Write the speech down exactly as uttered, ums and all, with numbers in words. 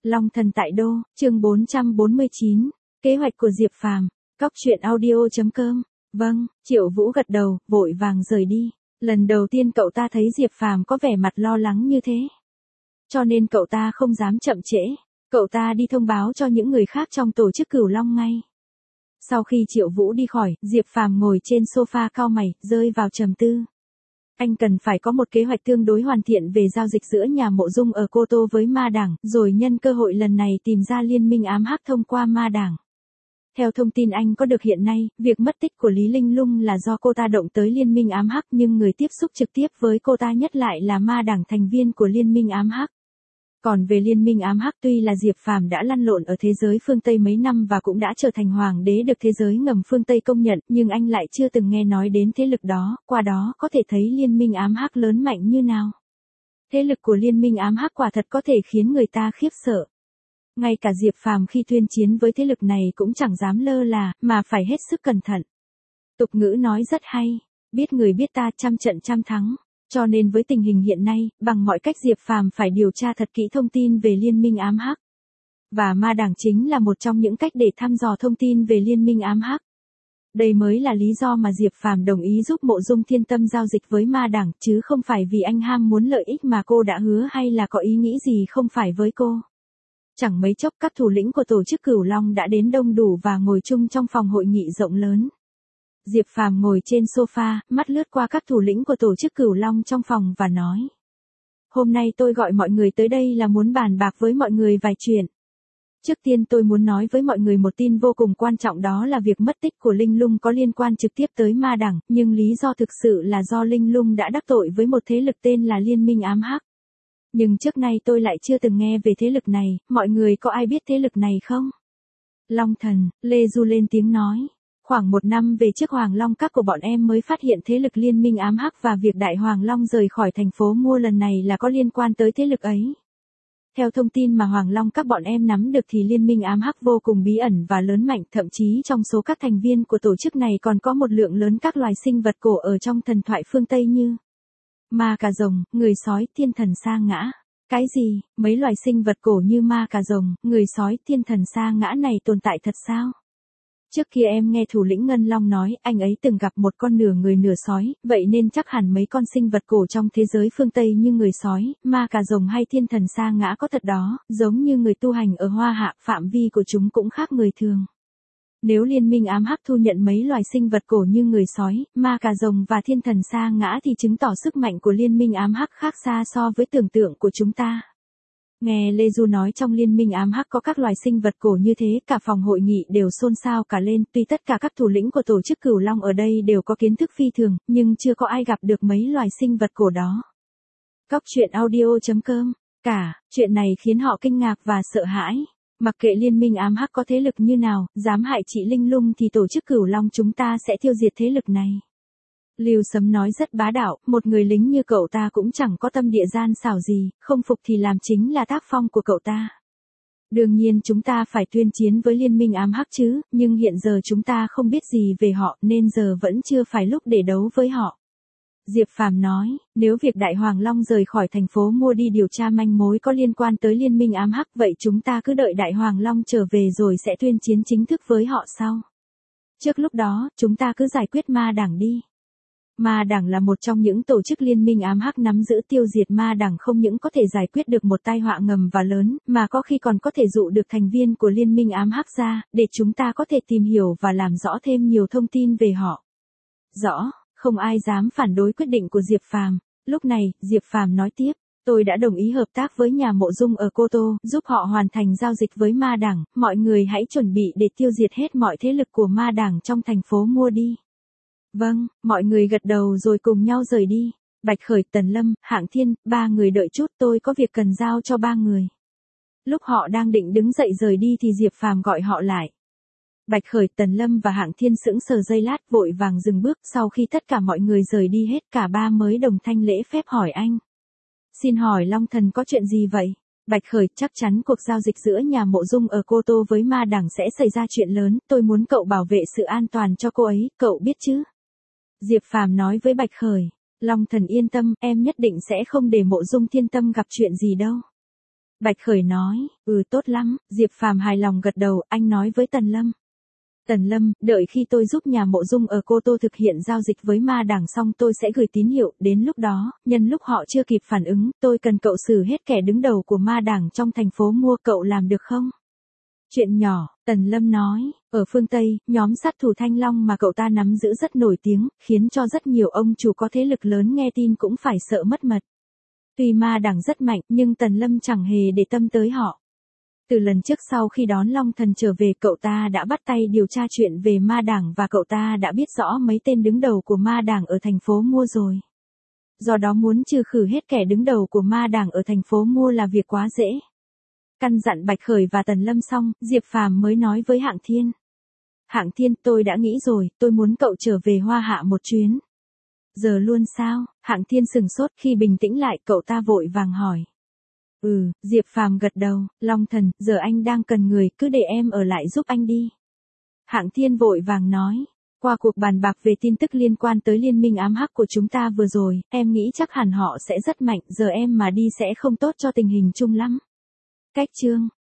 Long Thần tại đô, chương bốn trăm bốn mươi chín, kế hoạch của Diệp Phàm, cóc truyện audio chấm com. Vâng, Triệu Vũ gật đầu, vội vàng rời đi. Lần đầu tiên cậu ta thấy Diệp Phàm có vẻ mặt lo lắng như thế. Cho nên cậu ta không dám chậm trễ. Cậu ta đi thông báo cho những người khác trong tổ chức Cửu Long ngay. Sau khi Triệu Vũ đi khỏi, Diệp Phàm ngồi trên sofa cau mày, rơi vào trầm tư. Anh cần phải có một kế hoạch tương đối hoàn thiện về giao dịch giữa nhà Mộ Dung ở Cô Tô với Ma Đảng, rồi nhân cơ hội lần này tìm ra liên minh ám hắc thông qua Ma Đảng. Theo thông tin anh có được hiện nay, việc mất tích của Lý Linh Lung là do cô ta động tới liên minh ám hắc, nhưng người tiếp xúc trực tiếp với cô ta nhất lại là Ma Đảng, thành viên của liên minh ám hắc. Còn về liên minh ám hắc, tuy là Diệp Phàm đã lăn lộn ở thế giới phương Tây mấy năm và cũng đã trở thành hoàng đế được thế giới ngầm phương Tây công nhận, nhưng anh lại chưa từng nghe nói đến thế lực đó, qua đó có thể thấy liên minh ám hắc lớn mạnh như nào. Thế lực của liên minh ám hắc quả thật có thể khiến người ta khiếp sợ. Ngay cả Diệp Phàm khi tuyên chiến với thế lực này cũng chẳng dám lơ là, mà phải hết sức cẩn thận. Tục ngữ nói rất hay, biết người biết ta, trăm trận trăm thắng. Cho nên với tình hình hiện nay, bằng mọi cách Diệp Phàm phải điều tra thật kỹ thông tin về liên minh ám hắc. Và Ma Đảng chính là một trong những cách để thăm dò thông tin về liên minh ám hắc. Đây mới là lý do mà Diệp Phàm đồng ý giúp Mộ Dung Thiên Tâm giao dịch với Ma Đảng, chứ không phải vì anh ham muốn lợi ích mà cô đã hứa hay là có ý nghĩ gì không phải với cô. Chẳng mấy chốc các thủ lĩnh của tổ chức Cửu Long đã đến đông đủ và ngồi chung trong phòng hội nghị rộng lớn. Diệp Phàm ngồi trên sofa, mắt lướt qua các thủ lĩnh của tổ chức Cửu Long trong phòng và nói. Hôm nay tôi gọi mọi người tới đây là muốn bàn bạc với mọi người vài chuyện. Trước tiên tôi muốn nói với mọi người một tin vô cùng quan trọng, đó là việc mất tích của Linh Lung có liên quan trực tiếp tới Ma Đảng, nhưng lý do thực sự là do Linh Lung đã đắc tội với một thế lực tên là Liên minh ám hắc. Nhưng trước nay tôi lại chưa từng nghe về thế lực này, mọi người có ai biết thế lực này không? Long Thần, Lê Du lên tiếng nói. Khoảng một năm về trước Hoàng Long Các của bọn em mới phát hiện thế lực liên minh ám hắc và việc Đại Hoàng Long rời khỏi thành phố mua lần này là có liên quan tới thế lực ấy. Theo thông tin mà Hoàng Long Các bọn em nắm được thì liên minh ám hắc vô cùng bí ẩn và lớn mạnh, thậm chí trong số các thành viên của tổ chức này còn có một lượng lớn các loài sinh vật cổ ở trong thần thoại phương Tây như ma cà rồng, người sói, thiên thần sa ngã. Cái gì, mấy loài sinh vật cổ như ma cà rồng, người sói, thiên thần sa ngã này tồn tại thật sao? Trước kia em nghe thủ lĩnh Ngân Long nói, anh ấy từng gặp một con nửa người nửa sói, vậy nên chắc hẳn mấy con sinh vật cổ trong thế giới phương Tây như người sói, ma cà rồng hay thiên thần sa ngã có thật đó, giống như người tu hành ở Hoa Hạ, phạm vi của chúng cũng khác người thường. Nếu liên minh ám hắc thu nhận mấy loài sinh vật cổ như người sói, ma cà rồng và thiên thần sa ngã thì chứng tỏ sức mạnh của liên minh ám hắc khác xa so với tưởng tượng của chúng ta. Nghe Lê Du nói trong liên minh ám hắc có các loài sinh vật cổ như thế, cả phòng hội nghị đều xôn xao cả lên, tuy tất cả các thủ lĩnh của tổ chức Cửu Long ở đây đều có kiến thức phi thường, nhưng chưa có ai gặp được mấy loài sinh vật cổ đó. cóc truyện audio chấm com, cả, chuyện này khiến họ kinh ngạc và sợ hãi. Mặc kệ liên minh ám hắc có thế lực như nào, dám hại chị Linh Lung thì tổ chức Cửu Long chúng ta sẽ tiêu diệt thế lực này. Lưu Sấm nói rất bá đạo, một người lính như cậu ta cũng chẳng có tâm địa gian xảo gì, không phục thì làm chính là tác phong của cậu ta. Đương nhiên chúng ta phải tuyên chiến với liên minh ám hắc chứ, nhưng hiện giờ chúng ta không biết gì về họ nên giờ vẫn chưa phải lúc để đấu với họ. Diệp Phàm nói, nếu việc Đại Hoàng Long rời khỏi thành phố mua đi điều tra manh mối có liên quan tới liên minh ám hắc, vậy chúng ta cứ đợi Đại Hoàng Long trở về rồi sẽ tuyên chiến chính thức với họ sau. Trước lúc đó, chúng ta cứ giải quyết Ma Đảng đi. Ma Đảng là một trong những tổ chức liên minh ám hắc nắm giữ, tiêu diệt Ma Đảng không những có thể giải quyết được một tai họa ngầm và lớn, mà có khi còn có thể dụ được thành viên của liên minh ám hắc ra, để chúng ta có thể tìm hiểu và làm rõ thêm nhiều thông tin về họ. Rõ, không ai dám phản đối quyết định của Diệp Phàm. Lúc này, Diệp Phàm nói tiếp, tôi đã đồng ý hợp tác với nhà Mộ Dung ở Cô Tô, giúp họ hoàn thành giao dịch với Ma Đảng, mọi người hãy chuẩn bị để tiêu diệt hết mọi thế lực của Ma Đảng trong thành phố mua đi. Vâng, mọi người gật đầu rồi cùng nhau rời đi. Bạch Khởi, Tần Lâm, Hạng Thiên, ba người đợi chút, tôi có việc cần giao cho ba người. Lúc họ đang định đứng dậy rời đi thì Diệp Phàm gọi họ lại. Bạch Khởi, Tần Lâm và Hạng Thiên sững sờ giây lát, vội vàng dừng bước, sau khi tất cả mọi người rời đi hết, cả ba mới đồng thanh lễ phép hỏi anh. Xin hỏi Long Thần có chuyện gì vậy? Bạch Khởi, chắc chắn cuộc giao dịch giữa nhà Mộ Dung ở Cô Tô với Ma Đảng sẽ xảy ra chuyện lớn, tôi muốn cậu bảo vệ sự an toàn cho cô ấy, cậu biết chứ? Diệp Phàm nói với Bạch Khởi, Long Thần yên tâm, em nhất định sẽ không để Mộ Dung Thiên Tâm gặp chuyện gì đâu. Bạch Khởi nói, ừ tốt lắm, Diệp Phàm hài lòng gật đầu, anh nói với Tần Lâm. Tần Lâm, đợi khi tôi giúp nhà Mộ Dung ở Cô Tô thực hiện giao dịch với ma đảng xong tôi sẽ gửi tín hiệu, đến lúc đó, nhân lúc họ chưa kịp phản ứng, tôi cần cậu xử hết kẻ đứng đầu của ma đảng trong thành phố mua, cậu làm được không? Chuyện nhỏ, Tần Lâm nói, ở phương Tây, nhóm sát thủ Thanh Long mà cậu ta nắm giữ rất nổi tiếng, khiến cho rất nhiều ông chủ có thế lực lớn nghe tin cũng phải sợ mất mật. Tuy ma đảng rất mạnh, nhưng Tần Lâm chẳng hề để tâm tới họ. Từ lần trước sau khi đón Long Thần trở về, cậu ta đã bắt tay điều tra chuyện về ma đảng và cậu ta đã biết rõ mấy tên đứng đầu của ma đảng ở thành phố Mua rồi. Do đó muốn trừ khử hết kẻ đứng đầu của ma đảng ở thành phố Mua là việc quá dễ. Căn dặn Bạch Khởi và Tần Lâm xong, Diệp Phàm mới nói với Hạng Thiên. Hạng Thiên, tôi đã nghĩ rồi, tôi muốn cậu trở về Hoa Hạ một chuyến. Giờ luôn sao? Hạng Thiên sừng sốt, khi bình tĩnh lại cậu ta vội vàng hỏi. Ừ, Diệp Phàm gật đầu, Long Thần, giờ anh đang cần người, cứ để em ở lại giúp anh đi. Hạng Thiên vội vàng nói, qua cuộc bàn bạc về tin tức liên quan tới liên minh ám hắc của chúng ta vừa rồi, em nghĩ chắc hẳn họ sẽ rất mạnh, giờ em mà đi sẽ không tốt cho tình hình chung lắm. Cách chương